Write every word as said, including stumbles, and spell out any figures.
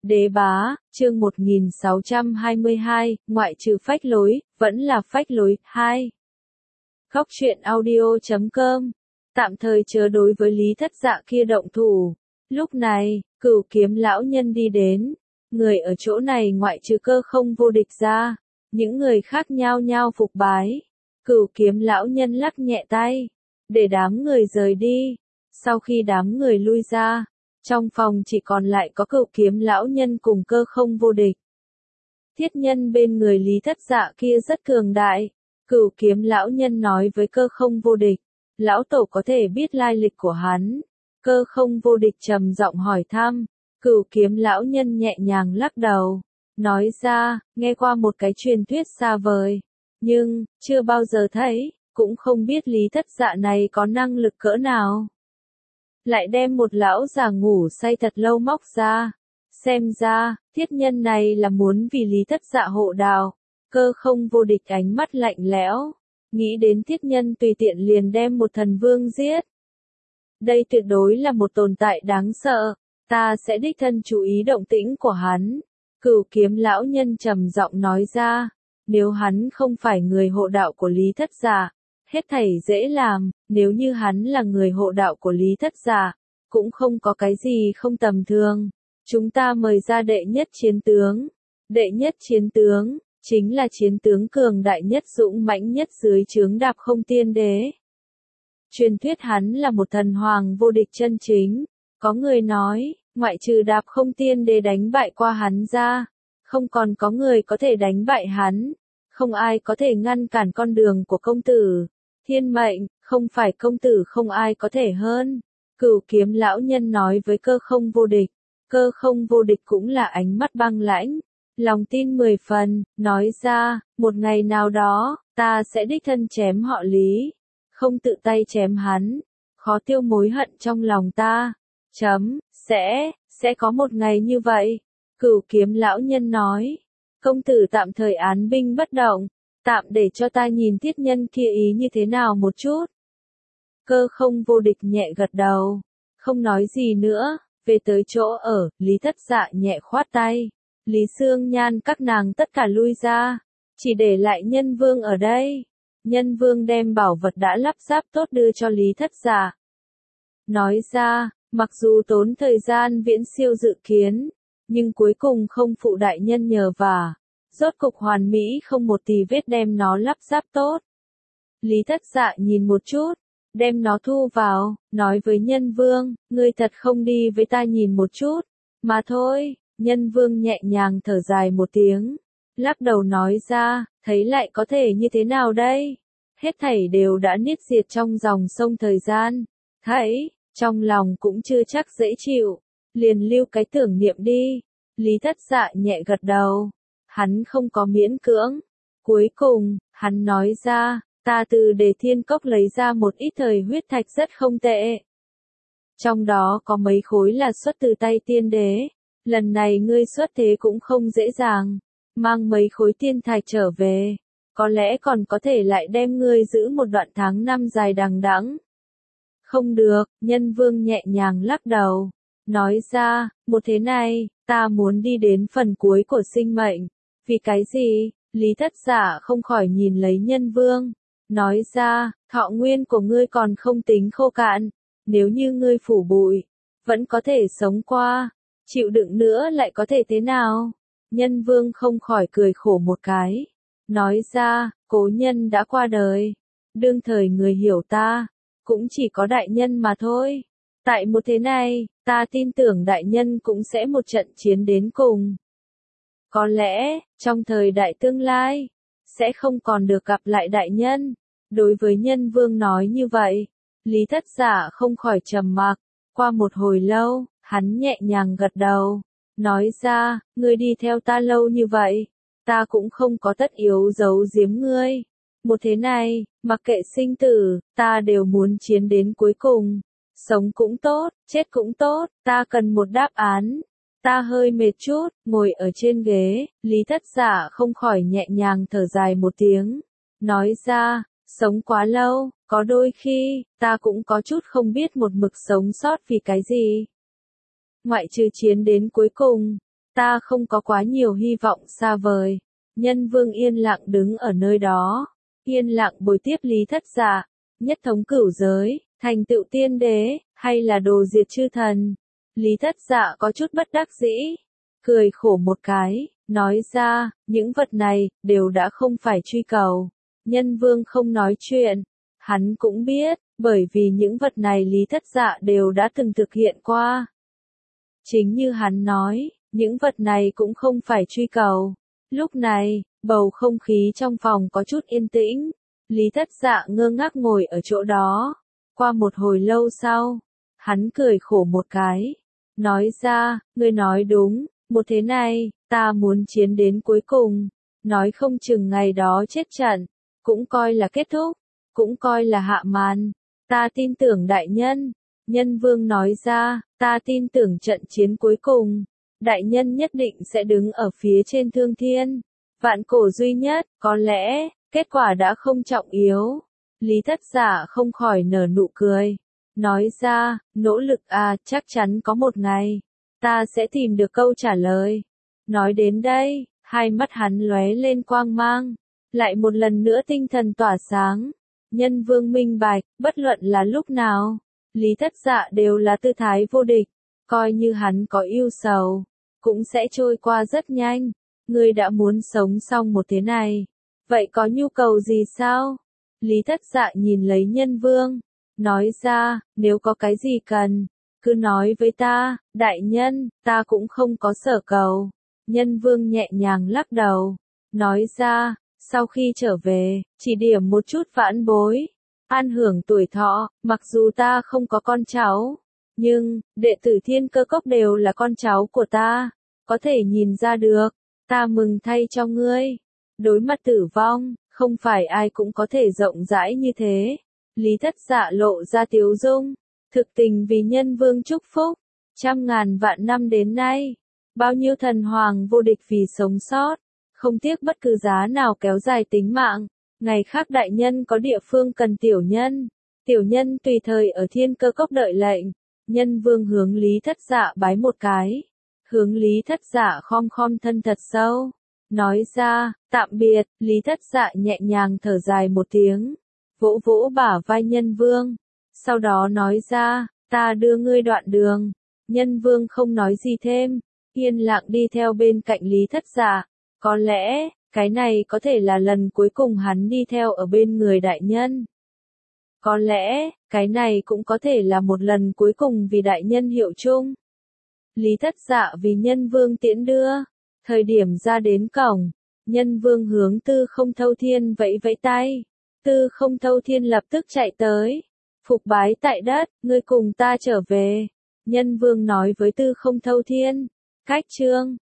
Đế bá, chương một nghìn sáu trăm hai mươi hai, ngoại trừ phách lối, vẫn là phách lối, hai. Góc truyện audio chấm com, tạm thời chớ đối với Lý Thất Dạ kia động thủ. Lúc này, Cửu Kiếm lão nhân đi đến, người ở chỗ này ngoại trừ Cơ Không vô địch ra, những người khác nhao nhao phục bái. Cửu Kiếm lão nhân lắc nhẹ tay, để đám người rời đi. Sau khi đám người lui ra, trong phòng chỉ còn lại có Cửu Kiếm lão nhân cùng Cơ Không vô địch. Thiết nhân bên người Lý Thất Dạ kia rất cường đại. Cửu Kiếm lão nhân nói với Cơ Không vô địch, lão tổ có thể biết lai lịch của hắn. Cơ Không vô địch trầm giọng hỏi thăm. Cửu Kiếm lão nhân nhẹ nhàng lắc đầu, nói ra, nghe qua một cái truyền thuyết xa vời, nhưng chưa bao giờ thấy, cũng không biết Lý Thất Dạ này có năng lực cỡ nào. Lại đem một lão già ngủ say thật lâu móc ra. Xem ra, thiết nhân này là muốn vì Lý Thất Dạ hộ đạo. Cơ Không vô địch ánh mắt lạnh lẽo, nghĩ đến thiết nhân tùy tiện liền đem một thần vương giết. Đây tuyệt đối là một tồn tại đáng sợ, ta sẽ đích thân chú ý động tĩnh của hắn. Cửu Kiếm lão nhân trầm giọng nói ra, nếu hắn không phải người hộ đạo của Lý Thất Dạ, hết thảy dễ làm, nếu như hắn là người hộ đạo của Lý Thất Dạ, cũng không có cái gì không tầm thường. Chúng ta mời ra đệ nhất chiến tướng. Đệ nhất chiến tướng, chính là chiến tướng cường đại nhất dũng mãnh nhất dưới trướng Đạp Không Tiên Đế. Truyền thuyết hắn là một thần hoàng vô địch chân chính. Có người nói, ngoại trừ Đạp Không Tiên Đế đánh bại qua hắn ra, không còn có người có thể đánh bại hắn. Không ai có thể ngăn cản con đường của công tử. Thiên mệnh, không phải công tử không ai có thể hơn. Cửu Kiếm lão nhân nói với Cơ Không vô địch. Cơ Không vô địch cũng là ánh mắt băng lãnh, lòng tin mười phần, nói ra, một ngày nào đó, ta sẽ đích thân chém họ Lý, không tự tay chém hắn, khó tiêu mối hận trong lòng ta. Chấm, sẽ, sẽ có một ngày như vậy. Cửu Kiếm lão nhân nói, công tử tạm thời án binh bất động, tạm để cho ta nhìn thiết nhân kia ý như thế nào một chút. Cơ Không vô địch nhẹ gật đầu, không nói gì nữa. Về tới chỗ ở, Lý Thất Dạ nhẹ khoát tay. Lý Sương Nhan các nàng tất cả lui ra, chỉ để lại Nhân Vương ở đây. Nhân Vương đem bảo vật đã lắp ráp tốt đưa cho Lý Thất Dạ. Nói ra, mặc dù tốn thời gian viễn siêu dự kiến, nhưng cuối cùng không phụ đại nhân nhờ vả, rốt cục hoàn mỹ không một tì vết đem nó lắp ráp tốt. Lý Thất Dạ nhìn một chút, đem nó thu vào, nói với Nhân Vương, ngươi thật không đi với ta nhìn một chút, mà thôi. Nhân Vương nhẹ nhàng thở dài một tiếng, lắc đầu nói ra, thấy lại có thể như thế nào đây? Hết thảy đều đã niết diệt trong dòng sông thời gian, thấy, trong lòng cũng chưa chắc dễ chịu, liền lưu cái tưởng niệm đi. Lý Thất Dạ nhẹ gật đầu, hắn không có miễn cưỡng. Cuối cùng, hắn nói ra, ta từ Đề Thiên Cốc lấy ra một ít thời huyết thạch rất không tệ. Trong đó có mấy khối là xuất từ tay tiên đế. Lần này ngươi xuất thế cũng không dễ dàng. Mang mấy khối tiên thạch trở về. Có lẽ còn có thể lại đem ngươi giữ một đoạn tháng năm dài đằng đẵng. Không được, Nhân Vương nhẹ nhàng lắc đầu. Nói ra, một thế này, ta muốn đi đến phần cuối của sinh mệnh. Vì cái gì? Lý Thất Dạ không khỏi nhìn lấy Nhân Vương. Nói ra, thọ nguyên của ngươi còn không tính khô cạn, nếu như ngươi phủ bụi, vẫn có thể sống qua, chịu đựng nữa lại có thể thế nào? Nhân Vương không khỏi cười khổ một cái, nói ra, cố nhân đã qua đời, đương thời người hiểu ta, cũng chỉ có đại nhân mà thôi. Tại một thế này, ta tin tưởng đại nhân cũng sẽ một trận chiến đến cùng. Có lẽ, trong thời đại tương lai, sẽ không còn được gặp lại đại nhân. Đối với Nhân Vương nói như vậy, Lý Thất Dạ không khỏi trầm mặc. Qua một hồi lâu, hắn nhẹ nhàng gật đầu, nói ra, ngươi đi theo ta lâu như vậy, ta cũng không có tất yếu giấu giếm ngươi. Một thế này, mặc kệ sinh tử, ta đều muốn chiến đến cuối cùng. Sống cũng tốt, chết cũng tốt, ta cần một đáp án. Ta hơi mệt chút, ngồi ở trên ghế, Lý Thất Dạ không khỏi nhẹ nhàng thở dài một tiếng, nói ra, sống quá lâu, có đôi khi, ta cũng có chút không biết một mực sống sót vì cái gì. Ngoại trừ chiến đến cuối cùng, ta không có quá nhiều hy vọng xa vời. Nhân vương yên lặng đứng ở nơi đó, yên lặng bồi tiếp Lý Thất Dạ, nhất thống cửu giới, thành tựu tiên đế, hay là đồ diệt chư thần. Lý Thất Dạ có chút bất đắc dĩ, cười khổ một cái, nói ra, những vật này, đều đã không phải truy cầu. Nhân vương không nói chuyện, hắn cũng biết, bởi vì những vật này Lý Thất Dạ đều đã từng thực hiện qua. Chính như hắn nói, những vật này cũng không phải truy cầu. Lúc này, bầu không khí trong phòng có chút yên tĩnh, Lý Thất Dạ ngơ ngác ngồi ở chỗ đó. Qua một hồi lâu sau, hắn cười khổ một cái, nói ra, ngươi nói đúng, một thế này, ta muốn chiến đến cuối cùng, nói không chừng ngày đó chết trận, cũng coi là kết thúc, cũng coi là hạ màn, ta tin tưởng đại nhân. Nhân vương nói ra, ta tin tưởng trận chiến cuối cùng, đại nhân nhất định sẽ đứng ở phía trên thương thiên, vạn cổ duy nhất, có lẽ, kết quả đã không trọng yếu. Lý Thất Dạ không khỏi nở nụ cười, nói ra, nỗ lực à, chắc chắn có một ngày, ta sẽ tìm được câu trả lời. Nói đến đây, hai mắt hắn lóe lên quang mang, lại một lần nữa tinh thần tỏa sáng. Nhân vương minh bạch, bất luận là lúc nào, Lý Thất Dạ đều là tư thái vô địch, coi như hắn có ưu sầu, cũng sẽ trôi qua rất nhanh. Ngươi đã muốn sống xong một thế này, vậy có nhu cầu gì sao? Lý Thất Dạ nhìn lấy nhân vương, nói ra, nếu có cái gì cần, cứ nói với ta, đại nhân, ta cũng không có sở cầu. Nhân vương nhẹ nhàng lắc đầu, nói ra, sau khi trở về, chỉ điểm một chút vãn bối, an hưởng tuổi thọ, mặc dù ta không có con cháu, nhưng, đệ tử Thiên Cơ Cốc đều là con cháu của ta, có thể nhìn ra được, ta mừng thay cho ngươi. Đối mặt tử vong, không phải ai cũng có thể rộng rãi như thế. Lý Thất Dạ lộ ra tiếu dung, thực tình vì nhân vương chúc phúc, trăm ngàn vạn năm đến nay, bao nhiêu thần hoàng vô địch vì sống sót, không tiếc bất cứ giá nào kéo dài tính mạng. Ngày khác đại nhân có địa phương cần tiểu nhân, tiểu nhân tùy thời ở Thiên Cơ Cốc đợi lệnh. Nhân vương hướng Lý Thất Dạ bái một cái, hướng Lý Thất Dạ khom khom thân thật sâu, nói ra, tạm biệt. Lý Thất Dạ nhẹ nhàng thở dài một tiếng, vỗ vỗ bả vai nhân vương, sau đó nói ra, ta đưa ngươi đoạn đường. Nhân vương không nói gì thêm, yên lặng đi theo bên cạnh Lý Thất Dạ. Có lẽ, cái này có thể là lần cuối cùng hắn đi theo ở bên người đại nhân. Có lẽ, cái này cũng có thể là một lần cuối cùng vì đại nhân hiệu chung. Lý Thất Dạ vì nhân vương tiễn đưa, thời điểm ra đến cổng, nhân vương hướng Tư Không Thâu Thiên vẫy vẫy tay. Tư Không Thâu Thiên lập tức chạy tới, phục bái tại đất, ngươi cùng ta trở về. Nhân vương nói với Tư Không Thâu Thiên, cách chương